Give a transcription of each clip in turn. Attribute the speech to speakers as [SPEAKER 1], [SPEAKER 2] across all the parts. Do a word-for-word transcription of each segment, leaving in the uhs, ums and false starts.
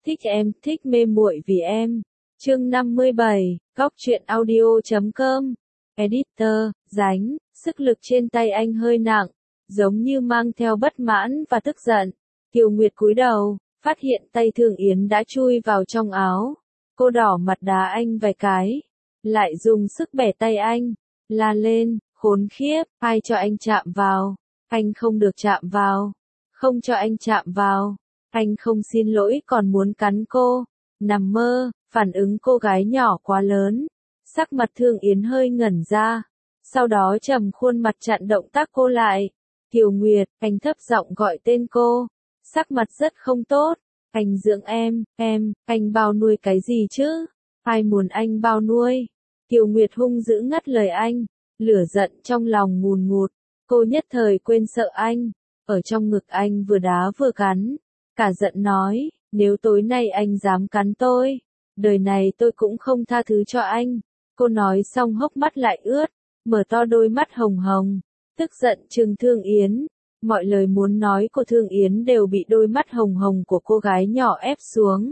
[SPEAKER 1] Thích em, thích mê muội vì em. Chương năm mươi bảy, góc truyện audio chấm com. Editor, Dánh, sức lực trên tay anh hơi nặng, giống như mang theo bất mãn và tức giận. Kiều Nguyệt cúi đầu, phát hiện tay Thương Yến đã chui vào trong áo. Cô đỏ mặt đá anh vài cái, lại dùng sức bẻ tay anh, la lên, khốn khiếp, ai cho anh chạm vào, anh không được chạm vào, không cho anh chạm vào, anh không xin lỗi còn muốn cắn cô, nằm mơ, phản ứng cô gái nhỏ quá lớn, sắc mặt Thương Yến hơi ngẩn ra, sau đó trầm khuôn mặt chặn động tác cô lại. Kiều Nguyệt, anh thấp giọng gọi tên cô, sắc mặt rất không tốt. Anh dưỡng em, em, anh bao nuôi cái gì chứ? Ai muốn anh bao nuôi? Kiều Nguyệt hung dữ ngắt lời anh, lửa giận trong lòng ngùn ngụt, cô nhất thời quên sợ anh, ở trong ngực anh vừa đá vừa cắn, cả giận nói, nếu tối nay anh dám cắn tôi, đời này tôi cũng không tha thứ cho anh. Cô nói xong hốc mắt lại ướt, mở to đôi mắt hồng hồng, tức giận trừng Thương Yến. Mọi lời muốn nói của Thương Yến đều bị đôi mắt hồng hồng của cô gái nhỏ ép xuống.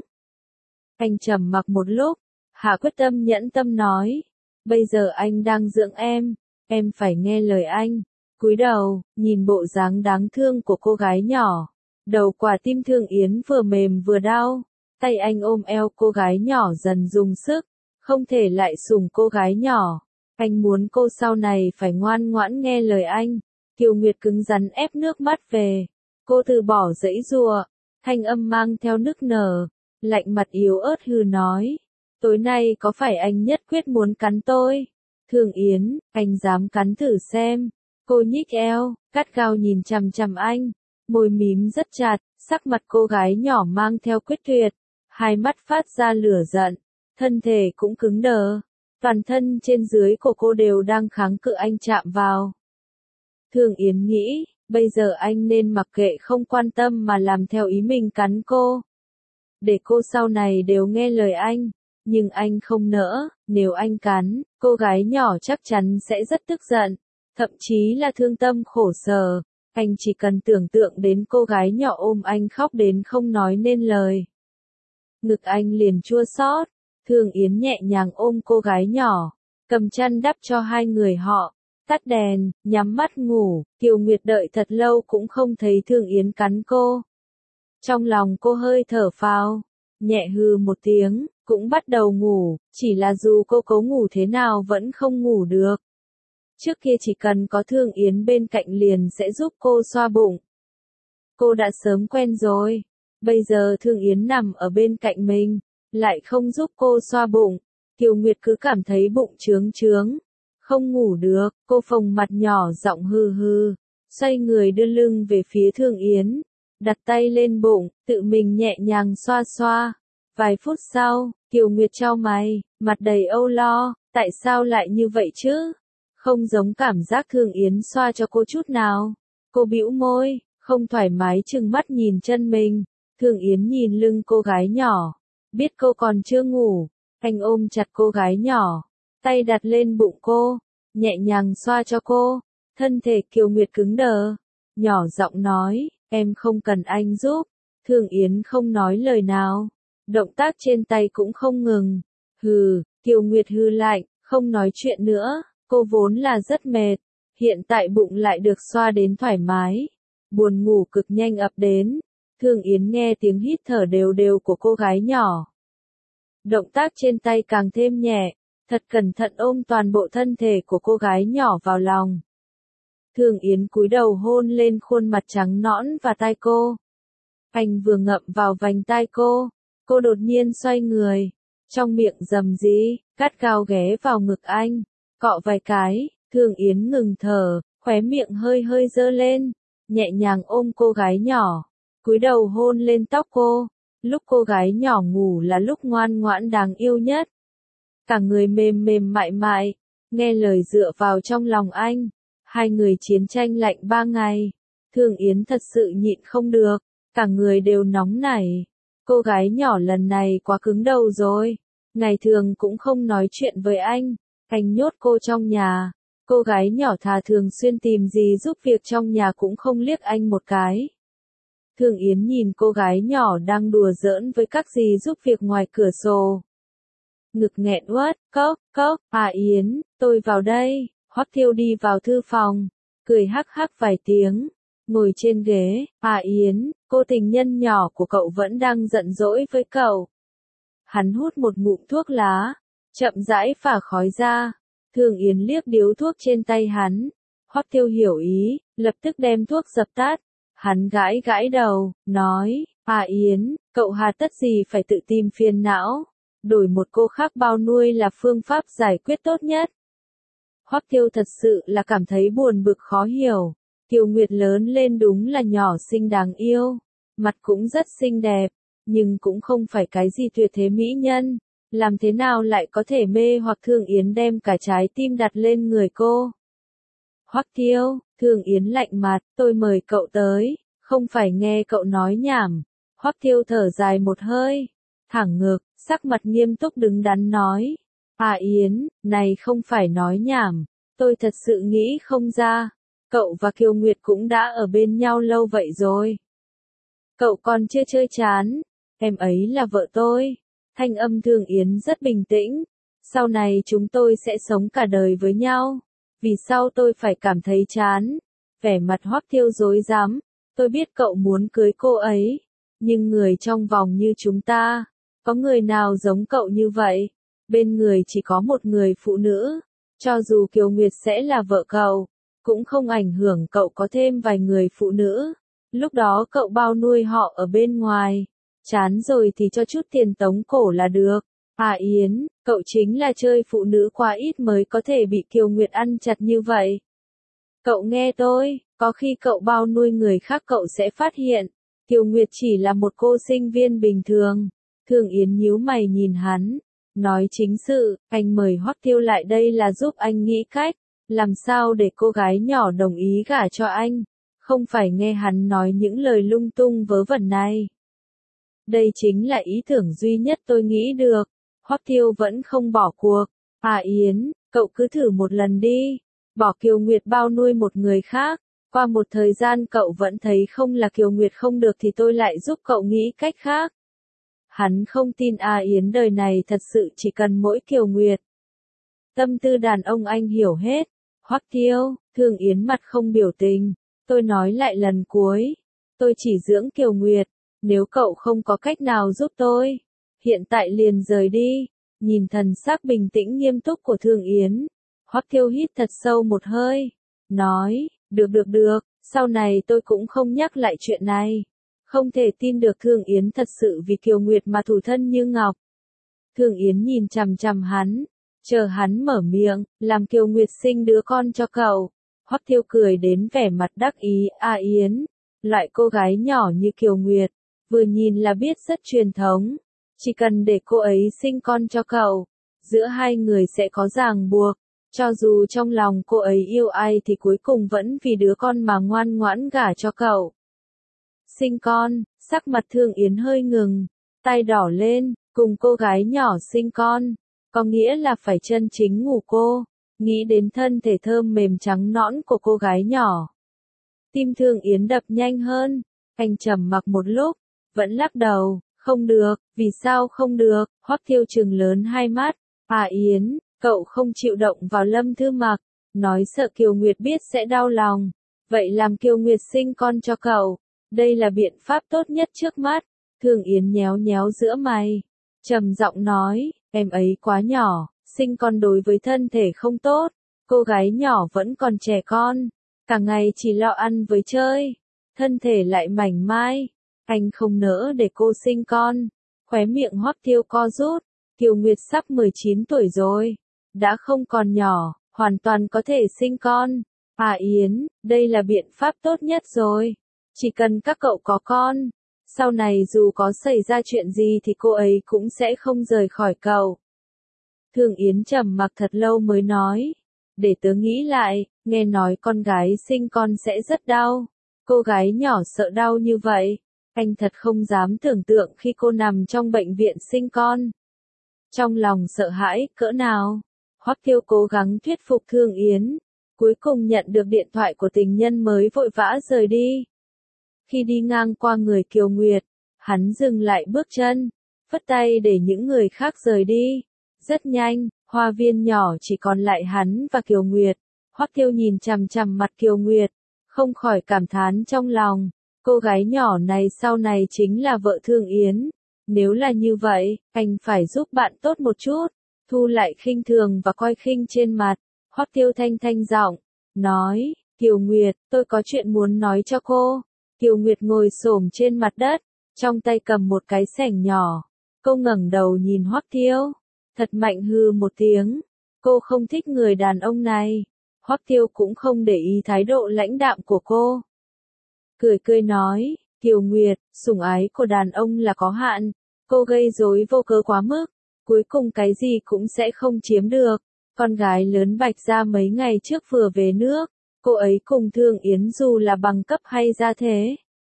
[SPEAKER 1] Anh trầm mặc một lúc, hạ quyết tâm nhẫn tâm nói, bây giờ anh đang dưỡng em, em phải nghe lời anh. Cúi đầu, nhìn bộ dáng đáng thương của cô gái nhỏ, đầu quả tim Thương Yến vừa mềm vừa đau, tay anh ôm eo cô gái nhỏ dần dùng sức, không thể lại sủng cô gái nhỏ. Anh muốn cô sau này phải ngoan ngoãn nghe lời anh. Kiều Nguyệt cứng rắn ép nước mắt về. Cô từ bỏ giãy giụa, thanh âm mang theo nức nở, lạnh mặt yếu ớt hừ nói. Tối nay có phải anh nhất quyết muốn cắn tôi? Thương Yến, anh dám cắn thử xem. Cô nhích eo, gắt gao nhìn chằm chằm anh, môi mím rất chặt, sắc mặt cô gái nhỏ mang theo quyết tuyệt, hai mắt phát ra lửa giận, thân thể cũng cứng đờ, toàn thân trên dưới của cô đều đang kháng cự anh chạm vào. Thương Yến nghĩ, bây giờ anh nên mặc kệ không quan tâm mà làm theo ý mình cắn cô. Để cô sau này đều nghe lời anh, nhưng anh không nỡ, nếu anh cắn, cô gái nhỏ chắc chắn sẽ rất tức giận, thậm chí là thương tâm khổ sở. Anh chỉ cần tưởng tượng đến cô gái nhỏ ôm anh khóc đến không nói nên lời. Ngực anh liền chua xót, Thương Yến nhẹ nhàng ôm cô gái nhỏ, cầm chăn đắp cho hai người họ. Tắt đèn, nhắm mắt ngủ, Kiều Nguyệt đợi thật lâu cũng không thấy Thương Yến cắn cô. Trong lòng cô hơi thở phào, nhẹ hừ một tiếng, cũng bắt đầu ngủ, chỉ là dù cô cố ngủ thế nào vẫn không ngủ được. Trước kia chỉ cần có Thương Yến bên cạnh liền sẽ giúp cô xoa bụng. Cô đã sớm quen rồi, bây giờ Thương Yến nằm ở bên cạnh mình, lại không giúp cô xoa bụng, Kiều Nguyệt cứ cảm thấy bụng trướng trướng. Không ngủ được, cô phồng mặt nhỏ giọng hừ hừ, xoay người đưa lưng về phía Thương Yến, đặt tay lên bụng, tự mình nhẹ nhàng xoa xoa. Vài phút sau, Kiều Nguyệt chau mày, mặt đầy âu lo, tại sao lại như vậy chứ? Không giống cảm giác Thương Yến xoa cho cô chút nào. Cô bĩu môi, không thoải mái trừng mắt nhìn chân mình. Thương Yến nhìn lưng cô gái nhỏ, biết cô còn chưa ngủ, anh ôm chặt cô gái nhỏ, tay đặt lên bụng cô, nhẹ nhàng xoa cho cô, thân thể Kiều Nguyệt cứng đờ, nhỏ giọng nói, em không cần anh giúp. Thương Yến không nói lời nào, động tác trên tay cũng không ngừng. Hừ, Kiều Nguyệt hừ lạnh, không nói chuyện nữa, cô vốn là rất mệt, hiện tại bụng lại được xoa đến thoải mái, buồn ngủ cực nhanh ập đến. Thương Yến nghe tiếng hít thở đều đều của cô gái nhỏ, động tác trên tay càng thêm nhẹ, thật cẩn thận ôm toàn bộ thân thể của cô gái nhỏ vào lòng. Thương Yến cúi đầu hôn lên khuôn mặt trắng nõn và tai cô. Anh vừa ngậm vào vành tai cô, cô đột nhiên xoay người, trong miệng rầm rĩ, gắt gao ghé vào ngực anh, cọ vài cái. Thương Yến ngừng thở, khóe miệng hơi hơi dơ lên, nhẹ nhàng ôm cô gái nhỏ, cúi đầu hôn lên tóc cô. Lúc cô gái nhỏ ngủ là lúc ngoan ngoãn đáng yêu nhất. Cả người mềm mềm mại mại, nghe lời dựa vào trong lòng anh. Hai người chiến tranh lạnh ba ngày. Thương Yến thật sự nhịn không được, cả người đều nóng nảy. Cô gái nhỏ lần này quá cứng đầu rồi. Ngày thường cũng không nói chuyện với anh. Anh nhốt cô trong nhà. Cô gái nhỏ thà thường xuyên tìm gì giúp việc trong nhà cũng không liếc anh một cái. Thương Yến nhìn cô gái nhỏ đang đùa giỡn với các dì giúp việc ngoài cửa sổ. Ngực nghẹn uất, cốc, cốc, à Yến, tôi vào đây. Hoắc Thiêu đi vào thư phòng, cười hắc hắc vài tiếng, ngồi trên ghế, à Yến, cô tình nhân nhỏ của cậu vẫn đang giận dỗi với cậu. Hắn hút một ngụm thuốc lá, chậm rãi phả khói ra. Thương Yến liếc điếu thuốc trên tay hắn. Hoắc Thiêu hiểu ý, lập tức đem thuốc dập tắt. Hắn gãi gãi đầu, nói, à Yến, cậu hà tất gì phải tự tìm phiền não. Đổi một cô khác bao nuôi là phương pháp giải quyết tốt nhất. Hoắc Thiêu thật sự là cảm thấy buồn bực khó hiểu. Kiều Nguyệt lớn lên đúng là nhỏ xinh đáng yêu, mặt cũng rất xinh đẹp, nhưng cũng không phải cái gì tuyệt thế mỹ nhân. Làm thế nào lại có thể mê hoặc Thương Yến đem cả trái tim đặt lên người cô? Hoắc Thiêu, Thương Yến lạnh mặt, tôi mời cậu tới, không phải nghe cậu nói nhảm. Hoắc Thiêu thở dài một hơi, thẳng ngực, sắc mặt nghiêm túc đứng đắn nói. À Yến, này không phải nói nhảm, tôi thật sự nghĩ không ra. Cậu và Kiều Nguyệt cũng đã ở bên nhau lâu vậy rồi. Cậu còn chưa chơi chán, em ấy là vợ tôi. Thanh âm Thương Yến rất bình tĩnh. Sau này chúng tôi sẽ sống cả đời với nhau. Vì sao tôi phải cảm thấy chán? Vẻ mặt Hoắc Thiêu rối rắm. Tôi biết cậu muốn cưới cô ấy. Nhưng người trong vòng như chúng ta, có người nào giống cậu như vậy? Bên người chỉ có một người phụ nữ. Cho dù Kiều Nguyệt sẽ là vợ cậu, cũng không ảnh hưởng cậu có thêm vài người phụ nữ. Lúc đó cậu bao nuôi họ ở bên ngoài. Chán rồi thì cho chút tiền tống cổ là được. À Yến, cậu chính là chơi phụ nữ quá ít mới có thể bị Kiều Nguyệt ăn chặt như vậy. Cậu nghe tôi, có khi cậu bao nuôi người khác cậu sẽ phát hiện. Kiều Nguyệt chỉ là một cô sinh viên bình thường. Thương Yến nhíu mày nhìn hắn. Nói chính sự, anh mời Hoắc Thiêu lại đây là giúp anh nghĩ cách. Làm sao để cô gái nhỏ đồng ý gả cho anh. Không phải nghe hắn nói những lời lung tung vớ vẩn này. Đây chính là ý tưởng duy nhất tôi nghĩ được. Hoắc Thiêu vẫn không bỏ cuộc. À Yến, cậu cứ thử một lần đi. Bỏ Kiều Nguyệt bao nuôi một người khác. Qua một thời gian cậu vẫn thấy không là Kiều Nguyệt không được thì tôi lại giúp cậu nghĩ cách khác. Hắn không tin A Yến đời này thật sự chỉ cần mỗi Kiều Nguyệt. Tâm tư đàn ông anh hiểu hết. Hoắc Thiêu, Thương Yến mặt không biểu tình. Tôi nói lại lần cuối. Tôi chỉ dưỡng Kiều Nguyệt. Nếu cậu không có cách nào giúp tôi, hiện tại liền rời đi. Nhìn thần sắc bình tĩnh nghiêm túc của Thương Yến. Hoắc Thiêu hít thật sâu một hơi. Nói, được được được, sau này tôi cũng không nhắc lại chuyện này. Không thể tin được Thương Yến thật sự vì Kiều Nguyệt mà thủ thân như ngọc. Thương Yến nhìn chằm chằm hắn, chờ hắn mở miệng, làm Kiều Nguyệt sinh đứa con cho cậu. Hoắc Thiêu cười đến vẻ mặt đắc ý, A Yến, loại cô gái nhỏ như Kiều Nguyệt, vừa nhìn là biết rất truyền thống. Chỉ cần để cô ấy sinh con cho cậu, giữa hai người sẽ có ràng buộc. Cho dù trong lòng cô ấy yêu ai thì cuối cùng vẫn vì đứa con mà ngoan ngoãn gả cho cậu. Sinh con, sắc mặt Thương Yến hơi ngừng, tay đỏ lên, cùng cô gái nhỏ sinh con, có nghĩa là phải chân chính ngủ cô, nghĩ đến thân thể thơm mềm trắng nõn của cô gái nhỏ. Tim Thương Yến đập nhanh hơn, anh trầm mặc một lúc, vẫn lắc đầu, không được, vì sao không được, Hoắc Thiêu trừng lớn hai mắt, à Yến, cậu không chịu động vào Lâm Thư Mặc, nói sợ Kiều Nguyệt biết sẽ đau lòng, vậy làm Kiều Nguyệt sinh con cho cậu. Đây là biện pháp tốt nhất trước mắt. Thương Yến nhéo nhéo giữa mày, trầm giọng nói, em ấy quá nhỏ, sinh con đối với thân thể không tốt. Cô gái nhỏ vẫn còn trẻ con, cả ngày chỉ lo ăn với chơi, thân thể lại mảnh mai. Anh không nỡ để cô sinh con. Khóe miệng Hoắc Thiêu co rút. Kiều Nguyệt sắp mười chín tuổi rồi, đã không còn nhỏ, hoàn toàn có thể sinh con. À Yến, đây là biện pháp tốt nhất rồi. Chỉ cần các cậu có con, sau này dù có xảy ra chuyện gì thì cô ấy cũng sẽ không rời khỏi cậu. Thương Yến trầm mặc thật lâu mới nói, để tớ nghĩ lại, nghe nói con gái sinh con sẽ rất đau. Cô gái nhỏ sợ đau như vậy, anh thật không dám tưởng tượng khi cô nằm trong bệnh viện sinh con. Trong lòng sợ hãi cỡ nào, Hoắc Thiêu cố gắng thuyết phục Thương Yến, cuối cùng nhận được điện thoại của tình nhân mới vội vã rời đi. Khi đi ngang qua người Kiều Nguyệt, hắn dừng lại bước chân, phất tay để những người khác rời đi. Rất nhanh, hoa viên nhỏ chỉ còn lại hắn và Kiều Nguyệt. Hoắc Tiêu nhìn chằm chằm mặt Kiều Nguyệt, không khỏi cảm thán trong lòng, cô gái nhỏ này sau này chính là vợ Thương Yến. Nếu là như vậy, anh phải giúp bạn tốt một chút, thu lại khinh thường và coi khinh trên mặt. Hoắc Tiêu thanh thanh giọng, nói, Kiều Nguyệt, tôi có chuyện muốn nói cho cô. Kiều Nguyệt ngồi xổm trên mặt đất, trong tay cầm một cái xẻng nhỏ. Cô ngẩng đầu nhìn Hoắc Tiêu, thật mạnh hừ một tiếng. Cô không thích người đàn ông này. Hoắc Tiêu cũng không để ý thái độ lãnh đạm của cô. Cười cười nói, Kiều Nguyệt, sủng ái của đàn ông là có hạn. Cô gây rối vô cớ quá mức, cuối cùng cái gì cũng sẽ không chiếm được. Con gái lớn Bạch Gia mấy ngày trước vừa về nước, cô ấy cùng Thương Yến dù là bằng cấp hay gia thế,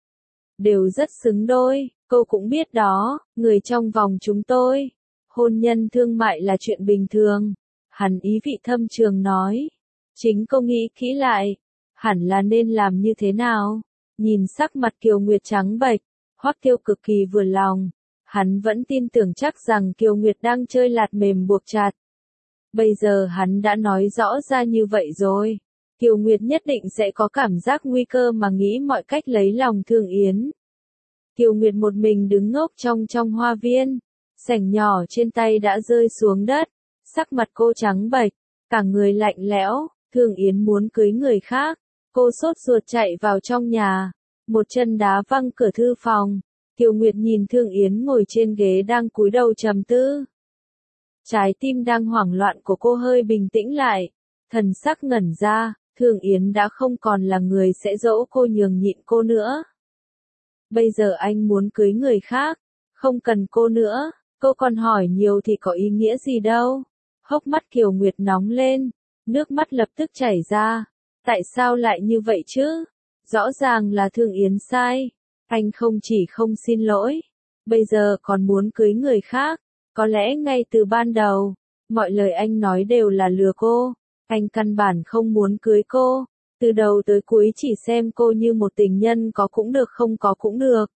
[SPEAKER 1] đều rất xứng đôi, cô cũng biết đó, người trong vòng chúng tôi, hôn nhân thương mại là chuyện bình thường. Hắn ý vị thâm trường nói, chính cô nghĩ kỹ lại, hẳn là nên làm như thế nào. Nhìn sắc mặt Kiều Nguyệt trắng bệch, Hoắc Tiêu cực kỳ vừa lòng, hắn vẫn tin tưởng chắc rằng Kiều Nguyệt đang chơi lạt mềm buộc chặt. Bây giờ hắn đã nói rõ ra như vậy rồi, Kiều Nguyệt nhất định sẽ có cảm giác nguy cơ mà nghĩ mọi cách lấy lòng Thương Yến. Kiều Nguyệt một mình đứng ngốc trong trong hoa viên, xẻng nhỏ trên tay đã rơi xuống đất, sắc mặt cô trắng bệch, cả người lạnh lẽo. Thương Yến muốn cưới người khác, cô sốt ruột chạy vào trong nhà, một chân đá văng cửa thư phòng. Kiều Nguyệt nhìn Thương Yến ngồi trên ghế đang cúi đầu trầm tư. Trái tim đang hoảng loạn của cô hơi bình tĩnh lại, thần sắc ngẩn ra, Thương Yến đã không còn là người sẽ dỗ cô nhường nhịn cô nữa. Bây giờ anh muốn cưới người khác, không cần cô nữa, cô còn hỏi nhiều thì có ý nghĩa gì đâu. Hốc mắt Kiều Nguyệt nóng lên, nước mắt lập tức chảy ra. Tại sao lại như vậy chứ? Rõ ràng là Thương Yến sai. Anh không chỉ không xin lỗi, bây giờ còn muốn cưới người khác. Có lẽ ngay từ ban đầu, mọi lời anh nói đều là lừa cô. Anh căn bản không muốn cưới cô. Từ đầu tới cuối chỉ xem cô như một tình nhân có cũng được không có cũng được.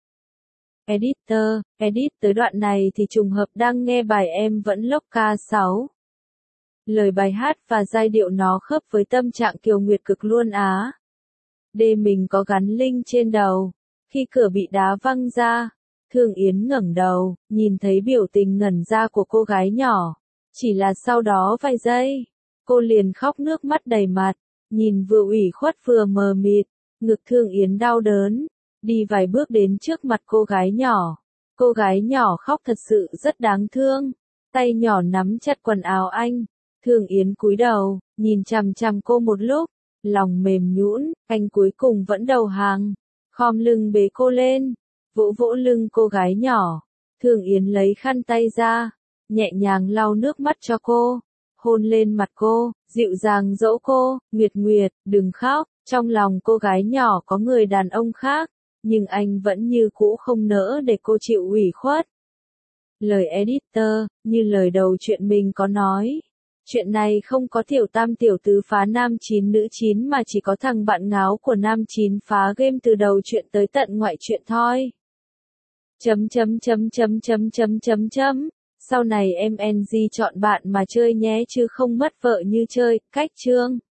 [SPEAKER 1] Editor, edit tới đoạn này thì trùng hợp đang nghe bài Em Vẫn Lốc ca sáu. Lời bài hát và giai điệu nó khớp với tâm trạng Kiều Nguyệt cực luôn á. Đê mình có gắn link trên đầu. Khi cửa bị đá văng ra, Thương Yến ngẩng đầu, nhìn thấy biểu tình ngẩn ra của cô gái nhỏ. Chỉ là sau đó vài giây, cô liền khóc nước mắt đầy mặt, nhìn vừa ủy khuất vừa mờ mịt, ngực Thương Yến đau đớn, đi vài bước đến trước mặt cô gái nhỏ. Cô gái nhỏ khóc thật sự rất đáng thương, tay nhỏ nắm chặt quần áo anh. Thương Yến cúi đầu, nhìn chằm chằm cô một lúc, lòng mềm nhũn, anh cuối cùng vẫn đầu hàng, khom lưng bế cô lên, vỗ vỗ lưng cô gái nhỏ. Thương Yến lấy khăn tay ra, nhẹ nhàng lau nước mắt cho cô, hôn lên mặt cô, dịu dàng dỗ cô, Nguyệt Nguyệt, đừng khóc. Trong lòng cô gái nhỏ có người đàn ông khác, nhưng anh vẫn như cũ không nỡ để cô chịu ủy khuất. Lời editor, như lời đầu chuyện mình có nói. Chuyện này không có tiểu tam tiểu tứ phá nam chín nữ chín mà chỉ có thằng bạn ngáo của nam chín phá game từ đầu chuyện tới tận ngoại chuyện thôi. Chấm chấm chấm chấm chấm chấm chấm chấm. Sau này em en giê chọn bạn mà chơi nhé chứ không mất vợ như chơi, cách chương.